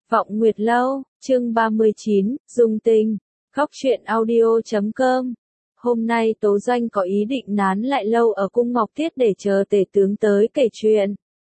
Vọng Nguyệt Lâu, chương 39, Dung Tình, Góc truyện audio.com. Hôm nay Tố Doanh có ý định nán lại lâu ở cung Ngọc Thiết để chờ tể tướng tới kể chuyện.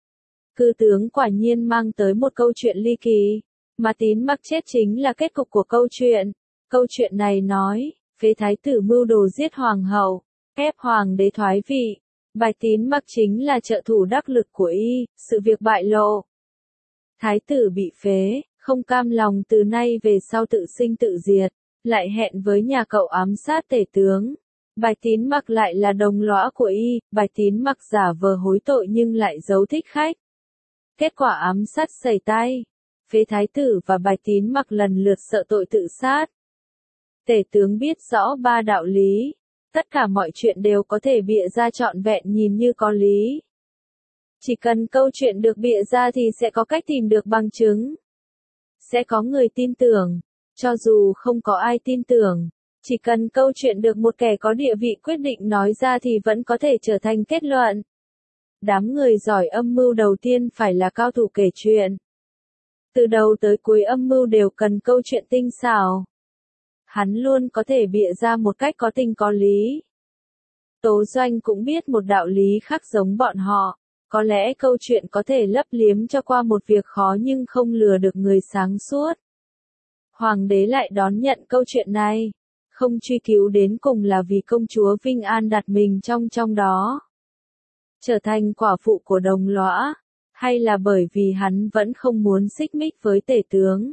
Cư tướng quả nhiên mang tới một câu chuyện ly kỳ, mà Tín Mặc chết chính là kết cục của câu chuyện. Câu chuyện này nói, phế thái tử mưu đồ giết hoàng hậu, ép hoàng đế thoái vị. Bài Tín Mặc chính là trợ thủ đắc lực của y, sự việc bại lộ. Thái tử bị phế, không cam lòng từ nay về sau tự sinh tự diệt, lại hẹn với nhà cậu ám sát tể tướng. Bài Tín Mặc lại là đồng lõa của y, Bài Tín Mặc giả vờ hối tội nhưng lại giấu thích khách. Kết quả ám sát sẩy tay, phế thái tử và Bài Tín Mặc lần lượt sợ tội tự sát. Tể tướng biết rõ ba đạo lý, tất cả mọi chuyện đều có thể bịa ra trọn vẹn nhìn như có lý. Chỉ cần câu chuyện được bịa ra thì sẽ có cách tìm được bằng chứng. Sẽ có người tin tưởng, cho dù không có ai tin tưởng, chỉ cần câu chuyện được một kẻ có địa vị quyết định nói ra thì vẫn có thể trở thành kết luận. Đám người giỏi âm mưu đầu tiên phải là cao thủ kể chuyện. Từ đầu tới cuối âm mưu đều cần câu chuyện tinh xảo. Hắn luôn có thể bịa ra một cách có tình có lý. Tố Doanh cũng biết một đạo lý khác giống bọn họ. Có lẽ câu chuyện có thể lấp liếm cho qua một việc khó nhưng không lừa được người sáng suốt. Hoàng đế lại đón nhận câu chuyện này, không truy cứu đến cùng là vì công chúa Vinh An đặt mình trong đó. Trở thành quả phụ của đồng lõa, hay là bởi vì hắn vẫn không muốn xích mích với tể tướng.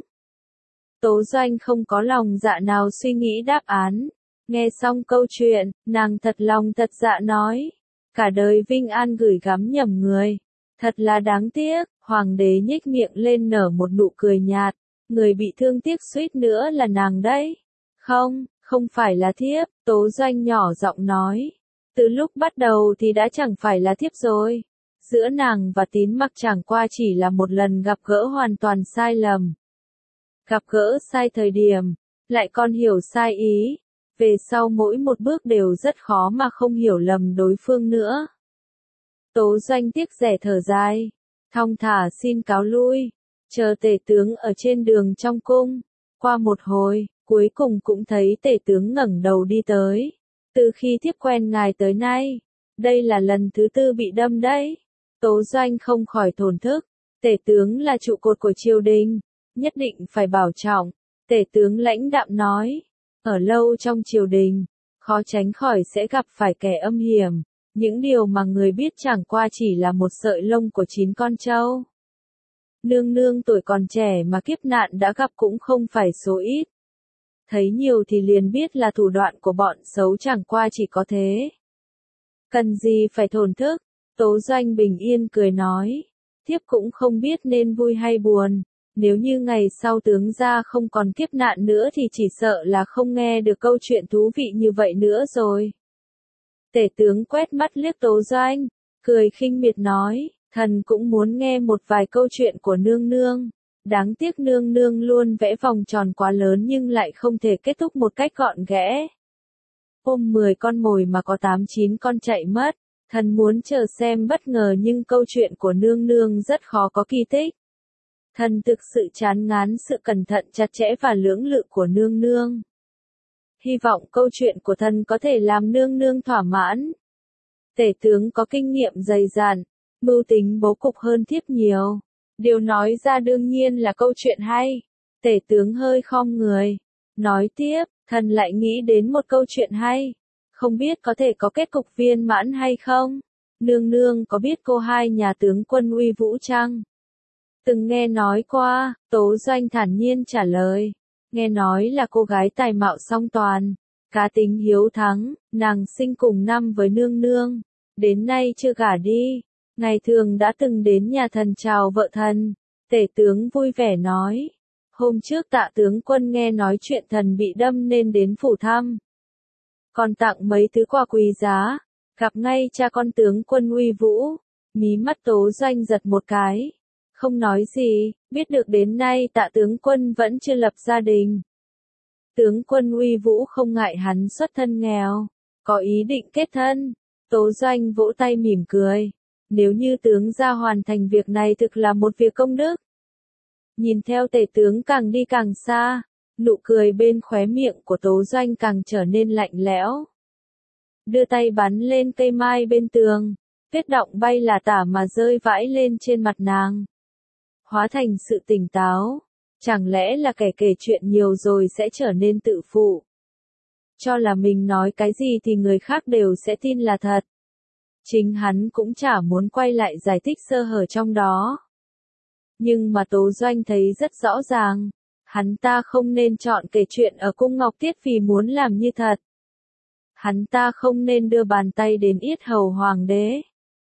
Tố Doanh không có lòng dạ nào suy nghĩ đáp án. Nghe xong câu chuyện, nàng thật lòng thật dạ nói. Cả đời Vinh An gửi gắm nhầm người. Thật là đáng tiếc, hoàng đế nhếch miệng lên nở một nụ cười nhạt. Người bị thương tiếc suýt nữa là nàng đấy. Không phải là thiếp, Tố Doanh nhỏ giọng nói. Từ lúc bắt đầu thì đã chẳng phải là thiếp rồi. Giữa nàng và Tín Mặc chẳng qua chỉ là một lần gặp gỡ hoàn toàn sai lầm. Gặp gỡ sai thời điểm, lại còn hiểu sai ý. Về sau mỗi một bước đều rất khó mà không hiểu lầm đối phương nữa. Tố Doanh tiếc rẻ thở dài, thong thả xin cáo lui, chờ tể tướng ở trên đường trong cung. Qua một hồi, cuối cùng cũng thấy tể tướng ngẩng đầu đi tới. Từ khi thiếp quen ngài tới nay, đây là lần thứ tư bị đâm đấy. Tố Doanh không khỏi thổn thức, tể tướng là trụ cột của triều đình, nhất định phải bảo trọng. Tể tướng lãnh đạm nói. Ở lâu trong triều đình, khó tránh khỏi sẽ gặp phải kẻ âm hiểm, những điều mà người biết chẳng qua chỉ là một sợi lông của 9 con trâu. Nương nương tuổi còn trẻ mà kiếp nạn đã gặp cũng không phải số ít. Thấy nhiều thì liền biết là thủ đoạn của bọn xấu chẳng qua chỉ có thế. Cần gì phải thổn thức, Tố Doanh bình yên cười nói. Thiếp cũng không biết nên vui hay buồn. Nếu như ngày sau tướng gia không còn kiếp nạn nữa thì chỉ sợ là không nghe được câu chuyện thú vị như vậy nữa rồi. Tể tướng quét mắt liếc Tố Doanh, cười khinh miệt nói, thần cũng muốn nghe một vài câu chuyện của nương nương. Đáng tiếc nương nương luôn vẽ vòng tròn quá lớn nhưng lại không thể kết thúc một cách gọn ghẽ. Ôm 10 con mồi mà có 8-9 con chạy mất, thần muốn chờ xem bất ngờ nhưng câu chuyện của nương nương rất khó có kỳ tích. Thần thực sự chán ngán sự cẩn thận chặt chẽ và lưỡng lự của nương nương. Hy vọng câu chuyện của thần có thể làm nương nương thỏa mãn. Tể tướng có kinh nghiệm dày dặn, mưu tính bố cục hơn thiếp nhiều. Điều nói ra đương nhiên là câu chuyện hay. Tể tướng hơi khom người. Nói tiếp, thần lại nghĩ đến một câu chuyện hay. Không biết có thể có kết cục viên mãn hay không? Nương nương có biết cô hai nhà tướng quân uy vũ chăng? Từng nghe nói qua, Tố Doanh thản nhiên trả lời. Nghe nói là cô gái tài mạo song toàn, cá tính hiếu thắng, nàng sinh cùng năm với nương nương. Đến nay chưa gả đi, ngày thường đã từng đến nhà thần chào vợ thần. Tể tướng vui vẻ nói. Hôm trước Tạ tướng quân nghe nói chuyện thần bị đâm nên đến phủ thăm. Còn tặng mấy thứ quà quý giá, gặp ngay cha con tướng quân uy vũ. Mí mắt Tố Doanh giật một cái. Không nói gì, biết được đến nay Tạ tướng quân vẫn chưa lập gia đình. Tướng quân uy vũ không ngại hắn xuất thân nghèo, có ý định kết thân. Tố Doanh vỗ tay mỉm cười. Nếu như tướng gia hoàn thành việc này thực là một việc công đức. Nhìn theo tể tướng càng đi càng xa, nụ cười bên khóe miệng của Tố Doanh càng trở nên lạnh lẽo. Đưa tay bắn lên cây mai bên tường, tuyết động bay là tả mà rơi vãi lên trên mặt nàng. Hóa thành sự tỉnh táo, chẳng lẽ là kẻ kể chuyện nhiều rồi sẽ trở nên tự phụ. Cho là mình nói cái gì thì người khác đều sẽ tin là thật. Chính hắn cũng chả muốn quay lại giải thích sơ hở trong đó. Nhưng mà Tố Doanh thấy rất rõ ràng, hắn ta không nên chọn kể chuyện ở cung Ngọc Tiết vì muốn làm như thật. Hắn ta không nên đưa bàn tay đến yết hầu hoàng đế.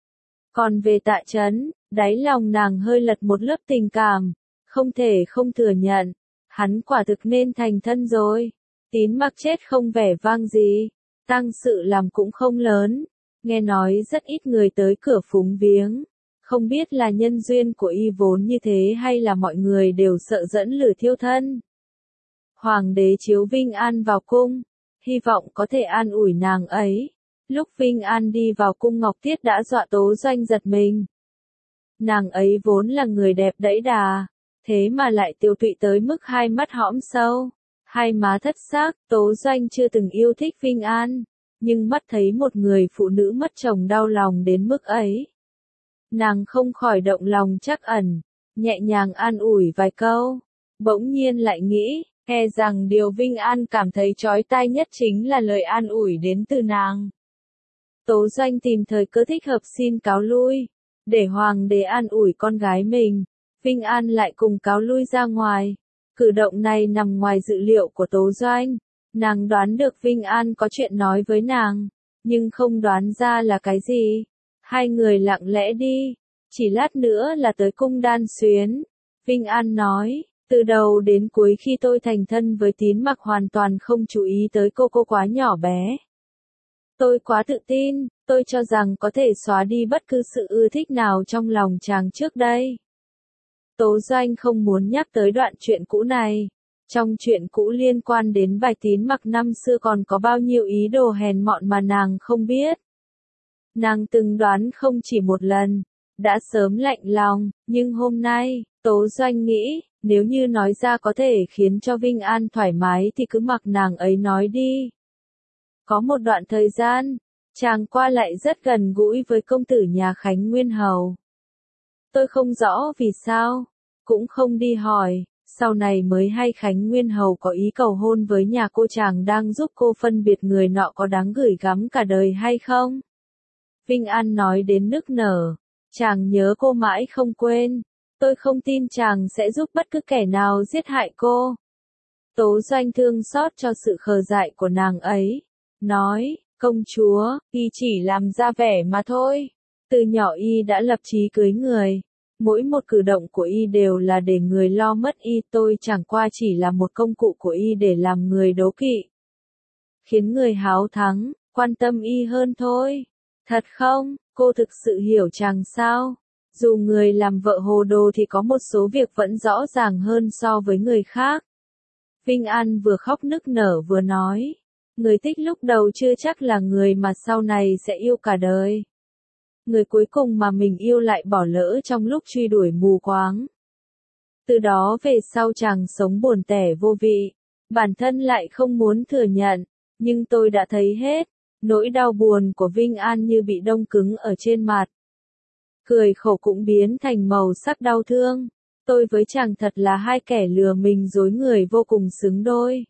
Còn về Tạ Chấn, đáy lòng nàng hơi lật một lớp tình cảm, không thể không thừa nhận, hắn quả thực nên thành thân rồi. Tín Mặc chết không vẻ vang gì, tang sự làm cũng không lớn, nghe nói rất ít người tới cửa phúng viếng, không biết là nhân duyên của y vốn như thế hay là mọi người đều sợ dẫn lửa thiêu thân. Hoàng đế chiếu Vinh An vào cung, hy vọng có thể an ủi nàng ấy. Lúc Vinh An đi vào cung Ngọc Tiết đã dọa Tố Doanh giật mình. Nàng ấy vốn là người đẹp đẫy đà, thế mà lại tiêu tụy tới mức hai mắt hõm sâu, hai má thất xác. Tố Doanh chưa từng yêu thích Vinh An, nhưng mắt thấy một người phụ nữ mất chồng đau lòng đến mức ấy. Nàng không khỏi động lòng trắc ẩn, nhẹ nhàng an ủi vài câu, bỗng nhiên lại nghĩ, e rằng điều Vinh An cảm thấy chói tai nhất chính là lời an ủi đến từ nàng. Tố Doanh tìm thời cơ thích hợp xin cáo lui, để hoàng đế an ủi con gái mình. Vinh An lại cùng cáo lui ra ngoài. Cử động này nằm ngoài dự liệu của Tố Doanh. Nàng đoán được Vinh An có chuyện nói với nàng, nhưng không đoán ra là cái gì. Hai người lặng lẽ đi, chỉ lát nữa là tới cung Đan Xuyến. Vinh An nói, từ đầu đến cuối khi tôi thành thân với Tín Mặc hoàn toàn không chú ý tới cô quá nhỏ bé. Tôi quá tự tin, tôi cho rằng có thể xóa đi bất cứ sự ưa thích nào trong lòng chàng trước đây. Tố Doanh không muốn nhắc tới đoạn chuyện cũ này. Trong chuyện cũ liên quan đến bài Tín Mặc năm xưa còn có bao nhiêu ý đồ hèn mọn mà nàng không biết. Nàng từng đoán không chỉ một lần, đã sớm lạnh lòng, nhưng hôm nay, Tố Doanh nghĩ, nếu như nói ra có thể khiến cho Vinh An thoải mái thì cứ mặc nàng ấy nói đi. Có một đoạn thời gian, chàng qua lại rất gần gũi với công tử nhà Khánh Nguyên Hầu. Tôi không rõ vì sao, cũng không đi hỏi, sau này mới hay Khánh Nguyên Hầu có ý cầu hôn với nhà cô, chàng đang giúp cô phân biệt người nọ có đáng gửi gắm cả đời hay không. Vinh An nói đến nức nở, chàng nhớ cô mãi không quên, tôi không tin chàng sẽ giúp bất cứ kẻ nào giết hại cô. Tố Doanh thương xót cho sự khờ dại của nàng ấy, nói, công chúa, y chỉ làm ra vẻ mà thôi. Từ nhỏ y đã lập chí cưới người, mỗi một cử động của y đều là để người lo mất y, tôi chẳng qua chỉ là một công cụ của y để làm người đố kỵ. Khiến người háo thắng, quan tâm y hơn thôi. Thật không, cô thực sự hiểu chàng sao? Dù người làm vợ hồ đồ thì có một số việc vẫn rõ ràng hơn so với người khác. Vinh An vừa khóc nức nở vừa nói, người thích lúc đầu chưa chắc là người mà sau này sẽ yêu cả đời. Người cuối cùng mà mình yêu lại bỏ lỡ trong lúc truy đuổi mù quáng. Từ đó về sau chàng sống buồn tẻ vô vị, bản thân lại không muốn thừa nhận, nhưng tôi đã thấy hết. Nỗi đau buồn của Vinh An như bị đông cứng ở trên mặt. Cười khổ cũng biến thành màu sắc đau thương. Tôi với chàng thật là hai kẻ lừa mình dối người vô cùng xứng đôi.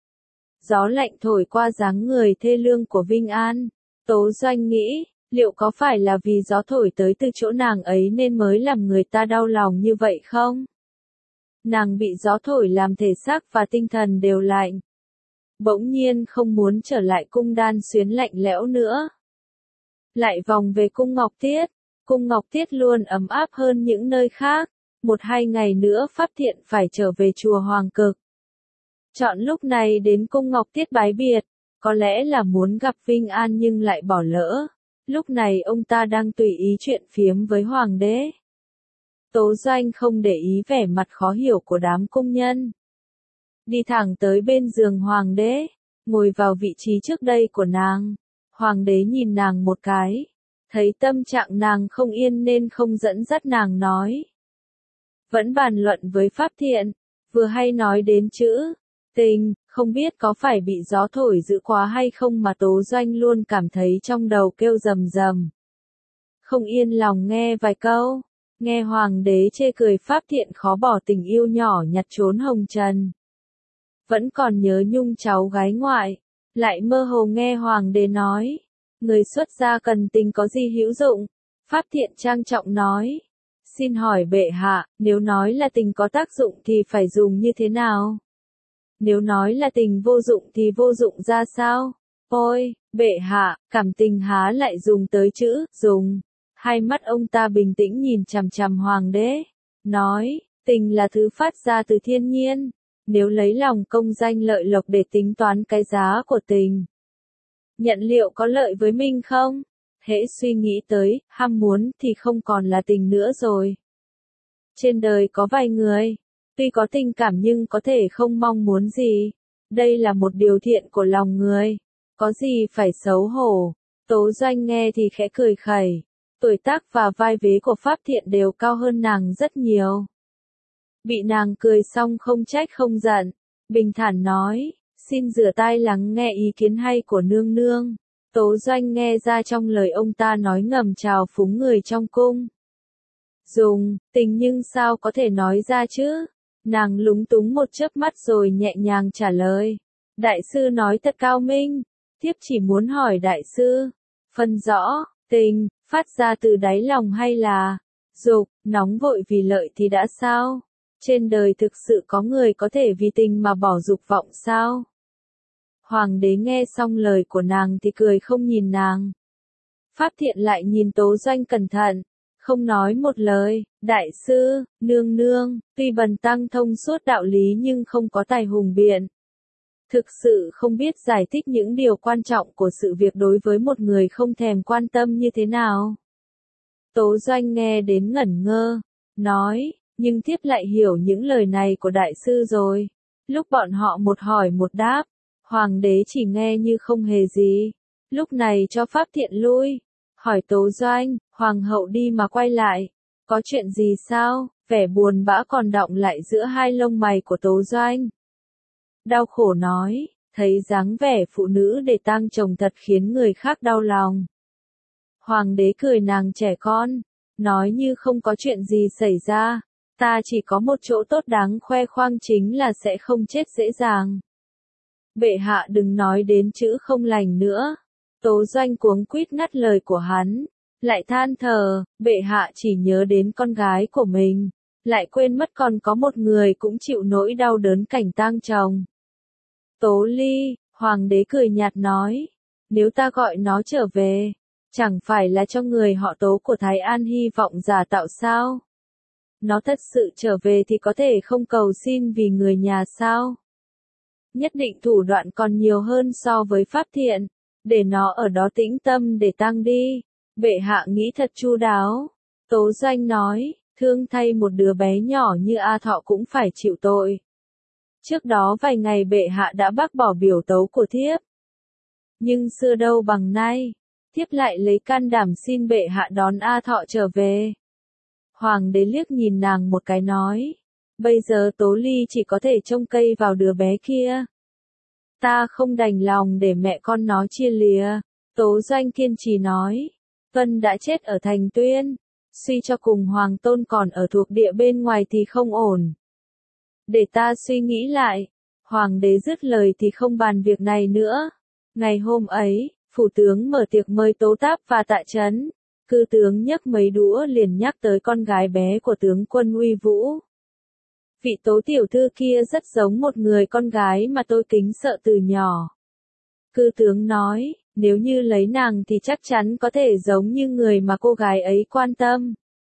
Gió lạnh thổi qua dáng người thê lương của Vinh An. Tố Doanh nghĩ, liệu có phải là vì gió thổi tới từ chỗ nàng ấy nên mới làm người ta đau lòng như vậy không? Nàng bị gió thổi làm thể xác và tinh thần đều lạnh. Bỗng nhiên không muốn trở lại cung Đan Xuyến lạnh lẽo nữa. Lại vòng về cung Ngọc Tiết. Cung Ngọc Tiết luôn ấm áp hơn những nơi khác. 1-2 ngày nữa Pháp Thiện phải trở về chùa Hoàng Cực. Chọn lúc này đến cung Ngọc Tiết bái biệt, có lẽ là muốn gặp Vinh An nhưng lại bỏ lỡ. Lúc này ông ta đang tùy ý chuyện phiếm với Hoàng đế. Tố Doanh không để ý vẻ mặt khó hiểu của đám cung nhân. Đi thẳng tới bên giường Hoàng đế, ngồi vào vị trí trước đây của nàng. Hoàng đế nhìn nàng một cái, thấy tâm trạng nàng không yên nên không dẫn dắt nàng nói. vẫn bàn luận với Pháp Thiện, vừa hay nói đến chữ tình, không biết có phải bị gió thổi dữ quá hay không mà Tố Doanh luôn cảm thấy trong đầu kêu rầm rầm. Không yên lòng nghe vài câu, nghe Hoàng đế chê cười Pháp Thiện khó bỏ tình yêu nhỏ nhặt trốn hồng trần. Vẫn còn nhớ nhung cháu gái ngoại, lại mơ hồ nghe Hoàng đế nói, người xuất gia cần tình có gì hữu dụng. Pháp Thiện trang trọng nói, xin hỏi bệ hạ, nếu nói là tình có tác dụng thì phải dùng như thế nào? Nếu nói là tình vô dụng thì vô dụng ra sao? Ôi, bệ hạ, cảm tình há lại dùng tới chữ, dùng. Hai mắt ông ta bình tĩnh nhìn chằm chằm Hoàng đế, nói, tình là thứ phát ra từ thiên nhiên. Nếu lấy lòng công danh lợi lộc để tính toán cái giá của tình, nhận liệu có lợi với mình không? Hễ suy nghĩ tới, ham muốn thì không còn là tình nữa rồi. Trên đời có vài người, tuy có tình cảm nhưng có thể không mong muốn gì. Đây là một điều thiện của lòng người. Có gì phải xấu hổ. Tố Doanh nghe thì khẽ cười khẩy. Tuổi tác và vai vế của Pháp Thiện đều cao hơn nàng rất nhiều. Bị nàng cười xong không trách không giận. Bình thản nói, xin rửa tai lắng nghe ý kiến hay của nương nương. Tố Doanh nghe ra trong lời ông ta nói ngầm trào phúng người trong cung. Dùng, tình nhưng sao có thể nói ra chứ? Nàng lúng túng một chớp mắt rồi nhẹ nhàng trả lời. Đại sư nói thật cao minh, thiếp chỉ muốn hỏi đại sư, phân rõ, tình, phát ra từ đáy lòng hay là dục, nóng vội vì lợi thì đã sao? Trên đời thực sự có người có thể vì tình mà bỏ dục vọng sao? Hoàng đế nghe xong lời của nàng thì cười không nhìn nàng. Pháp Thiện lại nhìn Tố Doanh cẩn thận, không nói một lời, đại sư, nương nương, tuy bần tăng thông suốt đạo lý nhưng không có tài hùng biện. Thực sự không biết giải thích những điều quan trọng của sự việc đối với một người không thèm quan tâm như thế nào. Tố Doanh nghe đến ngẩn ngơ, nói, nhưng thiếp lại hiểu những lời này của đại sư rồi. Lúc bọn họ một hỏi một đáp, Hoàng đế chỉ nghe như không hề gì. Lúc này cho Pháp Thiện lui, hỏi Tố Doanh, Hoàng hậu đi mà quay lại, có chuyện gì sao? Vẻ buồn bã còn đọng lại giữa hai lông mày của Tố Doanh. Đau khổ nói, thấy dáng vẻ phụ nữ để tang chồng thật khiến người khác đau lòng. Hoàng đế cười nàng trẻ con, nói như không có chuyện gì xảy ra, ta chỉ có một chỗ tốt đáng khoe khoang chính là sẽ không chết dễ dàng. Bệ hạ đừng nói đến chữ không lành nữa. Tố Doanh cuống quýt ngắt lời của hắn, lại than thở, bệ hạ chỉ nhớ đến con gái của mình, lại quên mất còn có một người cũng chịu nỗi đau đớn cảnh tang chồng. Tố Ly, Hoàng đế cười nhạt nói, nếu ta gọi nó trở về, chẳng phải là cho người họ Tố của Thái An hy vọng giả tạo sao? Nó thật sự trở về thì có thể không cầu xin vì người nhà sao? Nhất định thủ đoạn còn nhiều hơn so với Pháp Thiện, để nó ở đó tĩnh tâm để tang đi. Bệ hạ nghĩ thật chu đáo. Tố Doanh nói, thương thay một đứa bé nhỏ như A Thọ cũng phải chịu tội. Trước đó vài ngày bệ hạ đã bác bỏ biểu tấu của thiếp. Nhưng xưa đâu bằng nay, thiếp lại lấy can đảm xin bệ hạ đón A Thọ trở về. Hoàng đế liếc nhìn nàng một cái nói, bây giờ Tố Ly chỉ có thể trông cây vào đứa bé kia. Ta không đành lòng để mẹ con nó chia lìa. Tố Doanh kiên trì nói, Vân đã chết ở Thành Tuyên, suy cho cùng Hoàng Tôn còn ở thuộc địa bên ngoài thì không ổn. Để ta suy nghĩ lại. Hoàng đế dứt lời thì không bàn việc này nữa. Ngày hôm ấy, phủ tướng mở tiệc mời Tố Táp và Tạ Chấn. Cư tướng nhấc mấy đũa liền nhắc tới con gái bé của tướng quân Uy Vũ. Vị Tố tiểu thư kia rất giống một người con gái mà tôi kính sợ từ nhỏ. Cư tướng nói, nếu như lấy nàng thì chắc chắn có thể giống như người mà cô gái ấy quan tâm.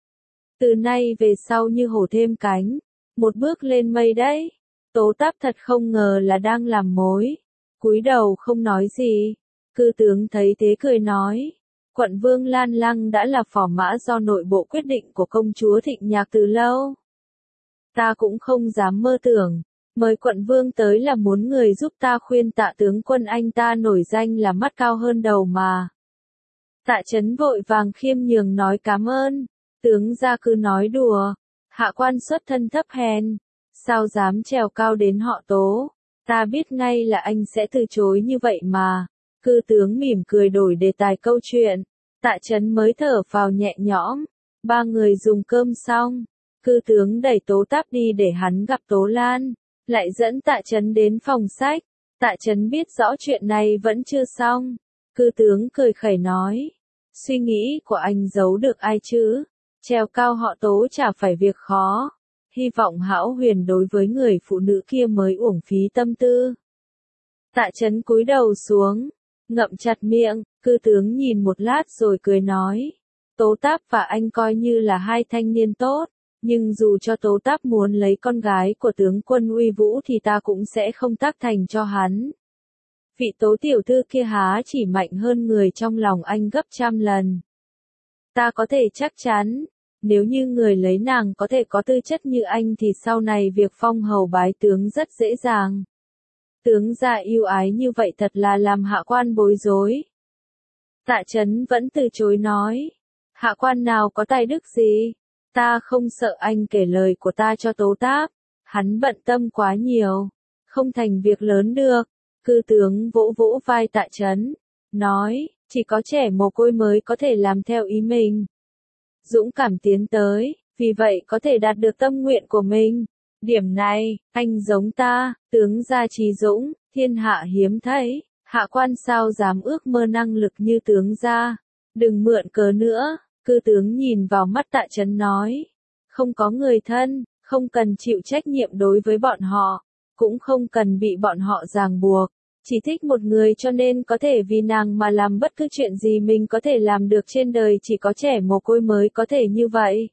Từ nay về sau như hổ thêm cánh, một bước lên mây đấy. Tố Táp thật không ngờ là đang làm mối. Cúi đầu không nói gì. Cư tướng thấy thế cười nói, quận vương Lan Lăng đã là phò mã do nội bộ quyết định của công chúa Thịnh Nhạc từ lâu. Ta cũng không dám mơ tưởng, mời quận vương tới là muốn người giúp ta khuyên Tạ tướng quân anh ta nổi danh là mắt cao hơn đầu mà. Tạ Chấn vội vàng khiêm nhường nói cảm ơn, tướng gia cứ nói đùa, Hạ quan xuất thân thấp hèn, sao dám trèo cao đến họ Tố, ta biết ngay là anh sẽ từ chối như vậy mà. Cư tướng mỉm cười đổi đề tài câu chuyện, Tạ Chấn mới thở phào nhẹ nhõm, ba người dùng cơm xong, cư tướng đẩy Tố Táp đi để hắn gặp Tố Lan, lại dẫn Tạ Chấn đến phòng sách. Tạ Chấn biết rõ chuyện này vẫn chưa xong, cư tướng cười khẩy nói, suy nghĩ của anh giấu được ai chứ, treo cao họ Tố chả phải việc khó, hy vọng Hão Huyền đối với người phụ nữ kia mới uổng phí tâm tư. Tạ Chấn cúi đầu xuống, ngậm chặt miệng, cư tướng nhìn một lát rồi cười nói, Tố Táp và anh coi như là hai thanh niên tốt, nhưng dù cho Tố Táp muốn lấy con gái của tướng quân Uy Vũ thì ta cũng sẽ không tác thành cho hắn. Vị Tố tiểu thư kia há chỉ mạnh hơn người trong lòng anh gấp trăm lần. Ta có thể chắc chắn, nếu như người lấy nàng có thể có tư chất như anh thì sau này việc phong hầu bái tướng rất dễ dàng. Tướng gia yêu ái như vậy thật là làm hạ quan bối rối. Tạ Chấn vẫn từ chối nói, hạ quan nào có tài đức gì, ta không sợ anh kể lời của ta cho Tố Táp, hắn bận tâm quá nhiều, không thành việc lớn được. Cư tướng vỗ vỗ vai Tạ Chấn, nói, chỉ có trẻ mồ côi mới có thể làm theo ý mình. Dũng cảm tiến tới, vì vậy có thể đạt được tâm nguyện của mình. Điểm này, anh giống ta, tướng gia trí dũng, thiên hạ hiếm thấy, hạ quan sao dám ước mơ năng lực như tướng gia. Đừng mượn cớ nữa, cư tướng nhìn vào mắt Tạ Chấn nói, không có người thân, không cần chịu trách nhiệm đối với bọn họ, cũng không cần bị bọn họ ràng buộc. Chỉ thích một người cho nên có thể vì nàng mà làm bất cứ chuyện gì mình có thể làm được trên đời, chỉ có trẻ mồ côi mới có thể như vậy.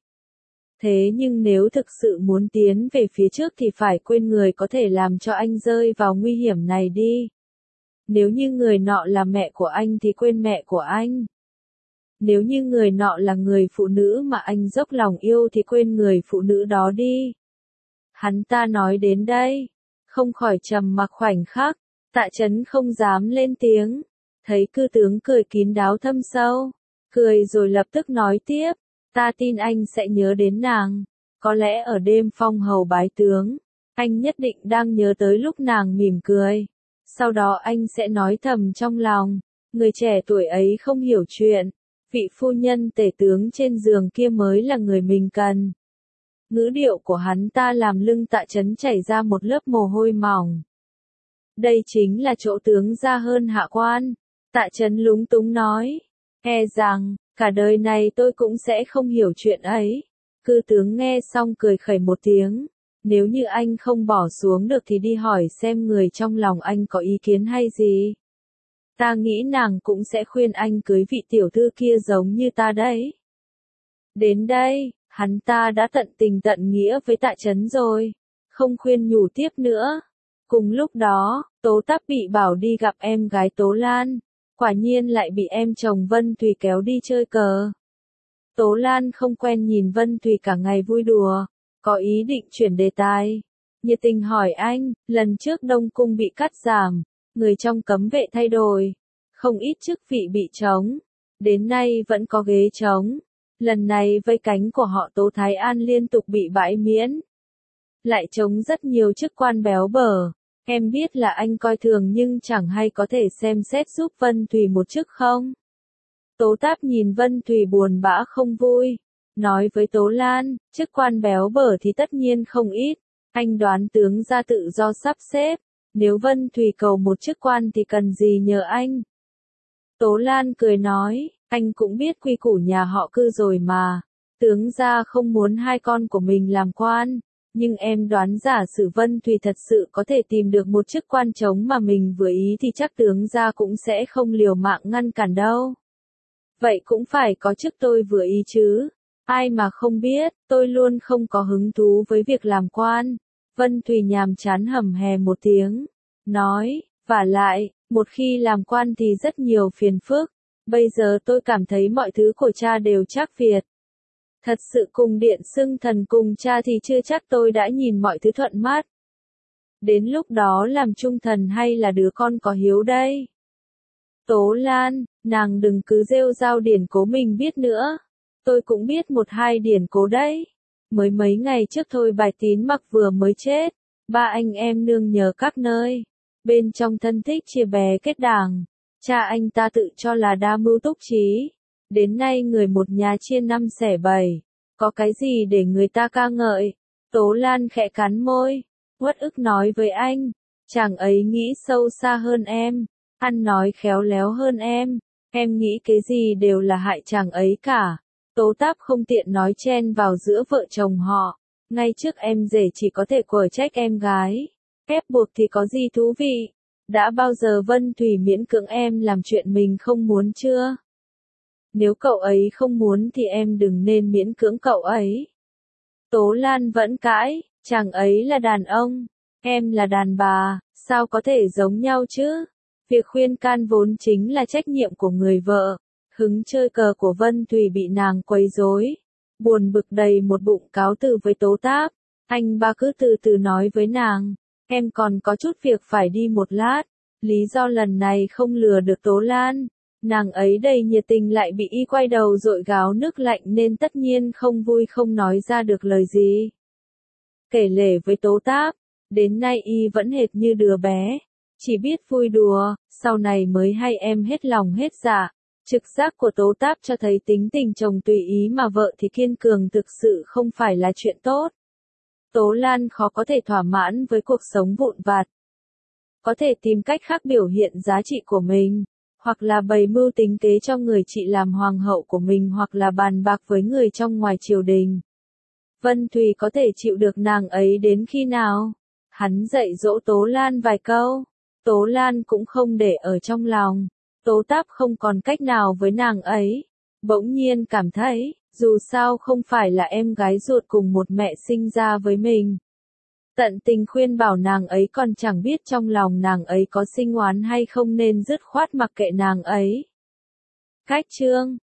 Thế nhưng nếu thực sự muốn tiến về phía trước thì phải quên người có thể làm cho anh rơi vào nguy hiểm này đi. Nếu như người nọ là mẹ của anh thì quên mẹ của anh. Nếu như người nọ là người phụ nữ mà anh dốc lòng yêu thì quên người phụ nữ đó đi. Hắn ta nói đến đây, không khỏi trầm mặc khoảnh khắc. Tạ Chấn không dám lên tiếng, thấy cư tướng cười kín đáo thâm sâu, cười rồi lập tức nói tiếp, ta tin anh sẽ nhớ đến nàng, có lẽ ở đêm phong hầu bái tướng, anh nhất định đang nhớ tới lúc nàng mỉm cười, sau đó anh sẽ nói thầm trong lòng, người trẻ tuổi ấy không hiểu chuyện, vị phu nhân tể tướng trên giường kia mới là người mình cần. Ngữ điệu của hắn ta làm lưng Tạ Chấn chảy ra một lớp mồ hôi mỏng. Đây chính là chỗ tướng gia hơn hạ quan. Tạ Chấn lúng túng nói, e rằng, cả đời này tôi cũng sẽ không hiểu chuyện ấy. Cư tướng nghe xong cười khẩy một tiếng, nếu như anh không bỏ xuống được thì đi hỏi xem người trong lòng anh có ý kiến hay gì. Ta nghĩ nàng cũng sẽ khuyên anh cưới vị tiểu thư kia giống như ta đấy. Đến đây, hắn ta đã tận tình tận nghĩa với Tạ Chấn rồi, không khuyên nhủ tiếp nữa. Cùng lúc đó, Tố Táp bị bảo đi gặp em gái Tố Lan, quả nhiên lại bị em chồng Vân Thùy kéo đi chơi cờ. Tố Lan không quen nhìn Vân Thùy cả ngày vui đùa, có ý định chuyển đề tài. Nhiệt tình hỏi anh, lần trước Đông Cung bị cắt giảm, người trong cấm vệ thay đổi, không ít chức vị bị trống, đến nay vẫn có ghế trống. Lần này vây cánh của họ Tố Thái An liên tục bị bãi miễn, lại trống rất nhiều chức quan béo bở. Em biết là anh coi thường nhưng chẳng hay có thể xem xét giúp Vân Thùy một chức không? Tố Táp nhìn Vân Thùy buồn bã không vui, nói với Tố Lan, chức quan béo bở thì tất nhiên không ít, anh đoán tướng gia tự do sắp xếp, nếu Vân Thùy cầu một chức quan thì cần gì nhờ anh? Tố Lan cười nói, anh cũng biết quy củ nhà họ Cư rồi mà, tướng gia không muốn hai con của mình làm quan. Nhưng em đoán giả sử Vân Thùy thật sự có thể tìm được một chức quan trống mà mình vừa ý thì chắc tướng gia cũng sẽ không liều mạng ngăn cản đâu. Vậy cũng phải có chức tôi vừa ý chứ. Ai mà không biết, tôi luôn không có hứng thú với việc làm quan. Vân Thùy nhàm chán hầm hè một tiếng, nói, vả lại, một khi làm quan thì rất nhiều phiền phức. Bây giờ tôi cảm thấy mọi thứ của cha đều trác Việt. Thật sự cùng điện xưng thần cùng cha thì chưa chắc tôi đã nhìn mọi thứ thuận mắt. Đến lúc đó làm trung thần hay là đứa con có hiếu đây? Tố Lan, nàng đừng cứ rêu rao điển cố mình biết nữa. Tôi cũng biết một hai điển cố đấy. Mới mấy ngày trước thôi Bài Tín Mặc vừa mới chết, ba anh em nương nhờ các nơi. Bên trong thân thích chia bè kết đảng, cha anh ta tự cho là đa mưu túc trí. Đến nay người một nhà chia năm xẻ bảy, có cái gì để người ta ca ngợi? Tố Lan khẽ cắn môi, uất ức nói với anh, chàng ấy nghĩ sâu xa hơn em, ăn nói khéo léo hơn em nghĩ cái gì đều là hại chàng ấy cả. Tố Táp không tiện nói chen vào giữa vợ chồng họ, ngay trước em rể chỉ có thể quở trách em gái, ép buộc thì có gì thú vị, đã bao giờ Vân Thủy miễn cưỡng em làm chuyện mình không muốn chưa? Nếu cậu ấy không muốn thì em đừng nên miễn cưỡng cậu ấy. Tố Lan vẫn cãi, chàng ấy là đàn ông, em là đàn bà, sao có thể giống nhau chứ? Việc khuyên can vốn chính là trách nhiệm của người vợ. Hứng chơi cờ của Vân Thủy bị nàng quấy rối, buồn bực đầy một bụng cáo từ với Tố Táp. Anh ba cứ từ từ nói với nàng, em còn có chút việc phải đi một lát. Lý do lần này không lừa được Tố Lan, nàng ấy đầy nhiệt tình lại bị y quay đầu dội gáo nước lạnh nên tất nhiên không vui không nói ra được lời gì. Kể lể với Tố Táp, đến nay y vẫn hệt như đứa bé, chỉ biết vui đùa, sau này mới hay em hết lòng hết dạ. Trực giác của Tố Táp cho thấy tính tình chồng tùy ý mà vợ thì kiên cường thực sự không phải là chuyện tốt. Tố Lan khó có thể thỏa mãn với cuộc sống vụn vặt. Có thể tìm cách khác biểu hiện giá trị của mình, hoặc là bày mưu tính kế cho người chị làm hoàng hậu của mình hoặc là bàn bạc với người trong ngoài triều đình. Vân Thùy có thể chịu được nàng ấy đến khi nào? Hắn dạy dỗ Tố Lan vài câu, Tố Lan cũng không để ở trong lòng. Tố Táp không còn cách nào với nàng ấy, bỗng nhiên cảm thấy, dù sao không phải là em gái ruột cùng một mẹ sinh ra với mình. Tận tình khuyên bảo nàng ấy còn chẳng biết trong lòng nàng ấy có sinh oán hay không nên dứt khoát mặc kệ nàng ấy. Cách chương